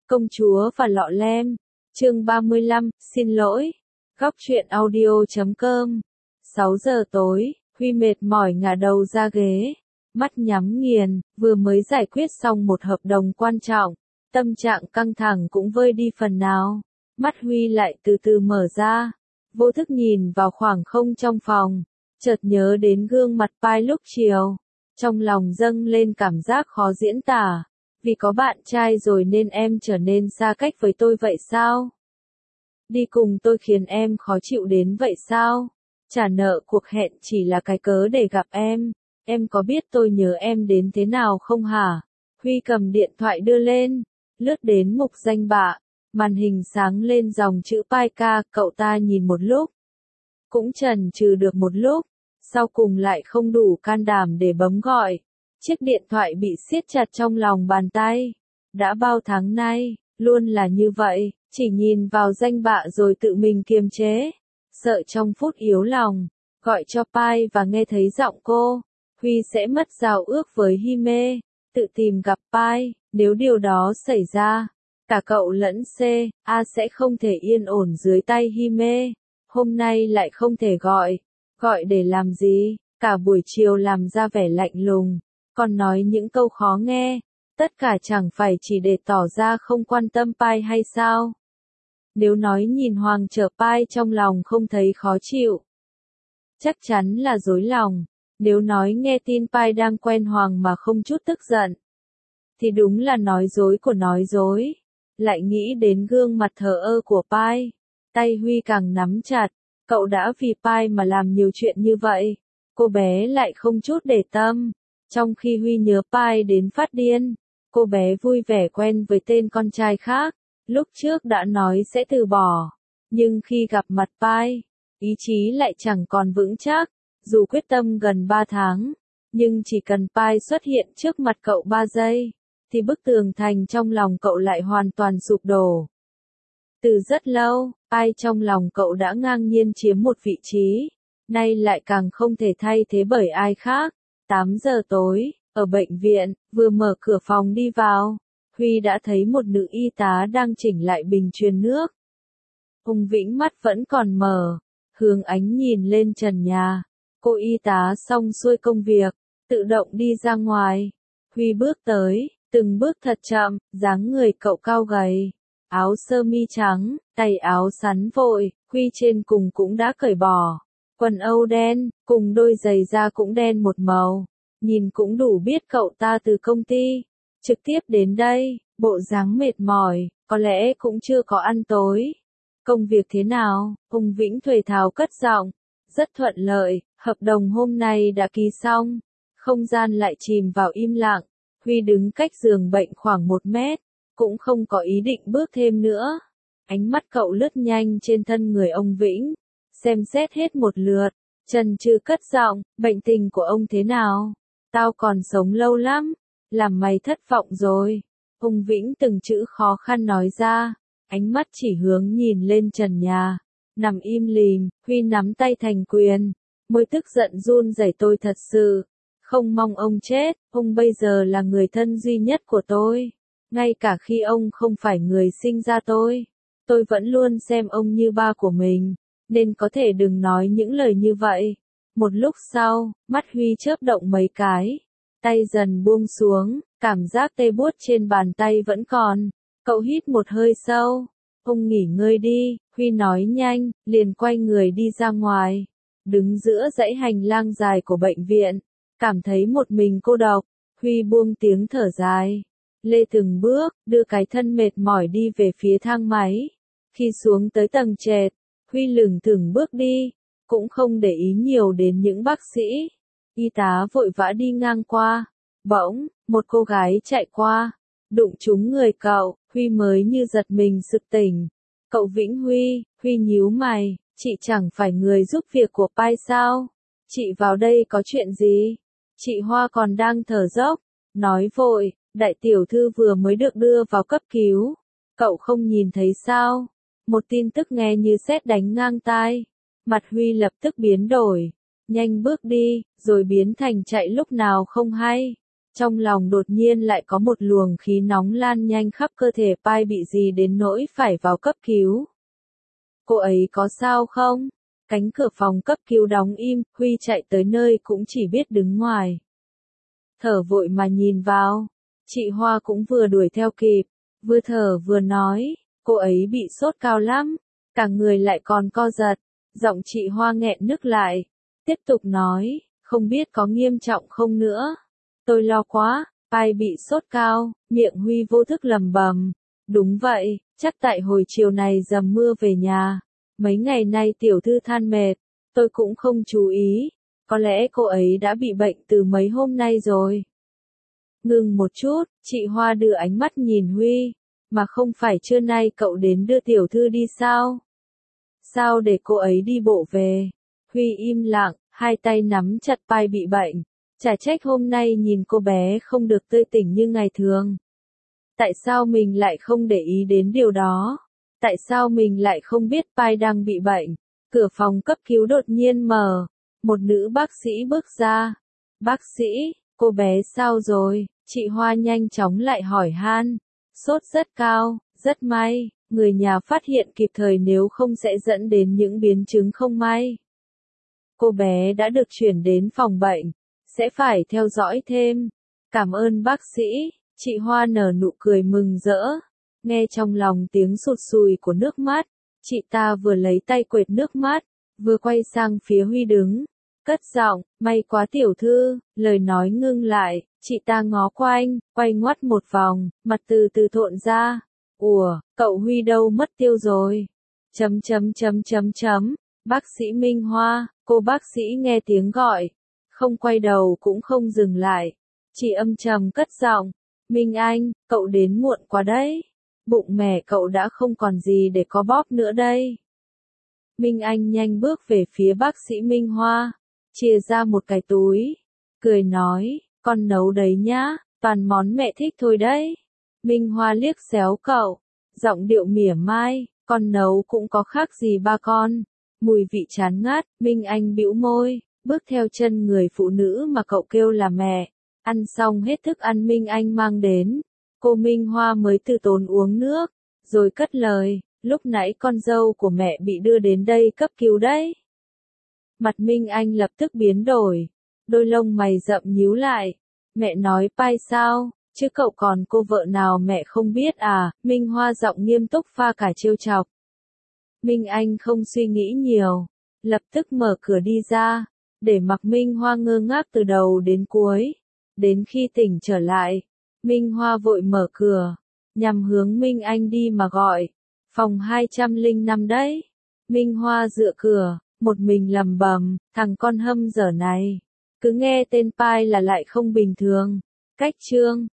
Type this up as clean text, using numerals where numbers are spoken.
Công chúa và lọ lem, chương 35, xin lỗi. Góc truyện audio.com. 6 giờ tối, Huy mệt mỏi ngả đầu ra ghế, mắt nhắm nghiền, vừa mới giải quyết xong một hợp đồng quan trọng, tâm trạng căng thẳng cũng vơi đi phần nào. Mắt Huy lại từ từ mở ra, vô thức nhìn vào khoảng không trong phòng, chợt nhớ đến gương mặt Pai lúc chiều, trong lòng dâng lên cảm giác khó diễn tả. Vì có bạn trai rồi nên em trở nên xa cách với tôi vậy sao? Đi cùng tôi khiến em khó chịu đến vậy sao? Trả nợ cuộc hẹn chỉ là cái cớ để gặp em có biết tôi nhớ em đến thế nào không hả? Huy cầm điện thoại đưa lên, lướt đến mục danh bạ, màn hình sáng lên dòng chữ Pai ca, cậu ta nhìn một lúc, cũng chần chừ được một lúc, sau cùng lại không đủ can đảm để bấm gọi. Chiếc điện thoại bị siết chặt trong lòng bàn tay. Đã bao tháng nay, luôn là như vậy, chỉ nhìn vào danh bạ rồi tự mình kiềm chế. Sợ trong phút yếu lòng, gọi cho Pai và nghe thấy giọng cô, Huy sẽ mất giao ước với Hime, tự tìm gặp Pai. Nếu điều đó xảy ra, cả cậu lẫn C.A sẽ không thể yên ổn dưới tay Hime. Hôm nay lại không thể gọi để làm gì, cả buổi chiều làm ra vẻ lạnh lùng, còn nói những câu khó nghe, tất cả chẳng phải chỉ để tỏ ra không quan tâm Pai hay sao? Nếu nói nhìn Hoàng trở Pai trong lòng không thấy khó chịu, chắc chắn là dối lòng. Nếu nói nghe tin Pai đang quen Hoàng mà không chút tức giận, thì đúng là nói dối của nói dối. Lại nghĩ đến gương mặt thờ ơ của Pai, tay Huy càng nắm chặt. Cậu đã vì Pai mà làm nhiều chuyện như vậy, cô bé lại không chút để tâm. Trong khi Huy nhớ Pai đến phát điên, cô bé vui vẻ quen với tên con trai khác. Lúc trước đã nói sẽ từ bỏ, nhưng khi gặp mặt Pai, ý chí lại chẳng còn vững chắc. Dù quyết tâm gần 3 tháng, nhưng chỉ cần Pai xuất hiện trước mặt cậu 3 giây, thì bức tường thành trong lòng cậu lại hoàn toàn sụp đổ. Từ rất lâu, Pai trong lòng cậu đã ngang nhiên chiếm một vị trí, nay lại càng không thể thay thế bởi ai khác. 8 giờ tối, ở bệnh viện, vừa mở cửa phòng đi vào, Huy đã thấy một nữ y tá đang chỉnh lại bình truyền nước. Hùng Vĩnh mắt vẫn còn mở, hướng ánh nhìn lên trần nhà. Cô y tá xong xuôi công việc, tự động đi ra ngoài. Huy bước tới, từng bước thật chậm, dáng người cậu cao gầy, áo sơ mi trắng, tay áo sắn vội, Huy trên cùng cũng đã cởi bỏ. Quần âu đen, cùng đôi giày da cũng đen một màu. Nhìn cũng đủ biết cậu ta từ công ty trực tiếp đến đây, bộ dáng mệt mỏi, có lẽ cũng chưa có ăn tối. Công việc thế nào? Hùng Vĩnh thuần tháo cất giọng. Rất thuận lợi, hợp đồng hôm nay đã ký xong. Không gian lại chìm vào im lặng. Huy đứng cách giường bệnh khoảng 1 mét, cũng không có ý định bước thêm nữa. Ánh mắt cậu lướt nhanh trên thân người ông Vĩnh, xem xét hết một lượt, chần chừ cất giọng, bệnh tình của ông thế nào? Tao còn sống lâu lắm, làm mày thất vọng rồi. Hùng Vĩnh từng chữ khó khăn nói ra, ánh mắt chỉ hướng nhìn lên trần nhà. Nằm im lìm, Huy nắm tay thành quyền, môi tức giận run rẩy. Tôi thật sự không mong ông chết, ông bây giờ là người thân duy nhất của tôi. Ngay cả khi ông không phải người sinh ra tôi vẫn luôn xem ông như ba của mình, nên có thể đừng nói những lời như vậy. Một lúc sau, mắt Huy chớp động mấy cái, tay dần buông xuống, cảm giác tê buốt trên bàn tay vẫn còn. Cậu hít một hơi sâu, ông nghỉ ngơi đi, Huy nói nhanh, liền quay người đi ra ngoài. Đứng giữa dãy hành lang dài của bệnh viện, cảm thấy một mình cô độc, Huy buông tiếng thở dài. Lê từng bước, đưa cái thân mệt mỏi đi về phía thang máy. Khi xuống tới tầng trệt, Huy lững thững bước đi, cũng không để ý nhiều đến những bác sĩ. Y tá vội vã đi ngang qua. Bỗng, một cô gái chạy qua, đụng trúng người cậu, Huy mới như giật mình sực tỉnh. Cậu Vĩnh Huy, Huy nhíu mày, chị chẳng phải người giúp việc của Pai sao? Chị vào đây có chuyện gì? Chị Hoa còn đang thở dốc, nói vội, đại tiểu thư vừa mới được đưa vào cấp cứu. Cậu không nhìn thấy sao? Một tin tức nghe như sét đánh ngang tai. Mặt Huy lập tức biến đổi, nhanh bước đi, rồi biến thành chạy lúc nào không hay. Trong lòng đột nhiên lại có một luồng khí nóng lan nhanh khắp cơ thể Pai bị gì đến nỗi phải vào cấp cứu. Cô ấy có sao không? Cánh cửa phòng cấp cứu đóng im, Huy chạy tới nơi cũng chỉ biết đứng ngoài. Thở vội mà nhìn vào, chị Hoa cũng vừa đuổi theo kịp, vừa thở vừa nói, cô ấy bị sốt cao lắm, cả người lại còn co giật, giọng chị Hoa nghẹn nức lại, tiếp tục nói, không biết có nghiêm trọng không nữa. Tôi lo quá, Pai bị sốt cao, miệng Huy vô thức lẩm bẩm, đúng vậy, chắc tại hồi chiều này dầm mưa về nhà, mấy ngày nay tiểu thư than mệt, tôi cũng không chú ý, có lẽ cô ấy đã bị bệnh từ mấy hôm nay rồi. Ngừng một chút, chị Hoa đưa ánh mắt nhìn Huy, mà không phải trưa nay cậu đến đưa tiểu thư đi sao? Sao để cô ấy đi bộ về? Huy im lặng, hai tay nắm chặt Pai bị bệnh, chả trách hôm nay nhìn cô bé không được tươi tỉnh như ngày thường. Tại sao mình lại không để ý đến điều đó? Tại sao mình lại không biết Pai đang bị bệnh? Cửa phòng cấp cứu đột nhiên mở, một nữ bác sĩ bước ra. Bác sĩ, cô bé sao rồi? Chị Hoa nhanh chóng lại hỏi han. Sốt rất cao, rất may, người nhà phát hiện kịp thời nếu không sẽ dẫn đến những biến chứng không may. Cô bé đã được chuyển đến phòng bệnh, sẽ phải theo dõi thêm. Cảm ơn bác sĩ, chị Hoa nở nụ cười mừng rỡ, nghe trong lòng tiếng sụt sùi của nước mắt, chị ta vừa lấy tay quệt nước mắt, vừa quay sang phía Huy đứng, cất giọng, may quá tiểu thư, lời nói ngưng lại, chị ta ngó quanh, quay ngoắt một vòng, mặt từ từ thộn ra, ủa, cậu Huy đâu mất tiêu rồi, bác sĩ Minh Hoa, cô bác sĩ nghe tiếng gọi, không quay đầu cũng không dừng lại, chị âm trầm cất giọng, Minh Anh, cậu đến muộn quá đấy, bụng mẹ cậu đã không còn gì để có bóp nữa đây. Minh Anh nhanh bước về phía bác sĩ Minh Hoa, chia ra một cái túi, cười nói, con nấu đấy nhá, toàn món mẹ thích thôi đấy. Minh Hoa liếc xéo cậu, giọng điệu mỉa mai, con nấu cũng có khác gì ba con. Mùi vị chán ngát, Minh Anh bĩu môi, bước theo chân người phụ nữ mà cậu kêu là mẹ. Ăn xong hết thức ăn Minh Anh mang đến, cô Minh Hoa mới từ tốn uống nước, rồi cất lời, lúc nãy con dâu của mẹ bị đưa đến đây cấp cứu đấy. Mặt Minh Anh lập tức biến đổi, đôi lông mày rậm nhíu lại, mẹ nói Pai sao, chứ cậu còn cô vợ nào mẹ không biết à, Minh Hoa giọng nghiêm túc pha cả trêu chọc. Minh Anh không suy nghĩ nhiều, lập tức mở cửa đi ra, để mặc Minh Hoa ngơ ngác từ đầu đến cuối. Đến khi tỉnh trở lại, Minh Hoa vội mở cửa, nhằm hướng Minh Anh đi mà gọi, phòng 205 đấy. Minh Hoa dựa cửa, một mình lẩm bẩm, thằng con hâm dở này, cứ nghe tên Pai là lại không bình thường. Cách chương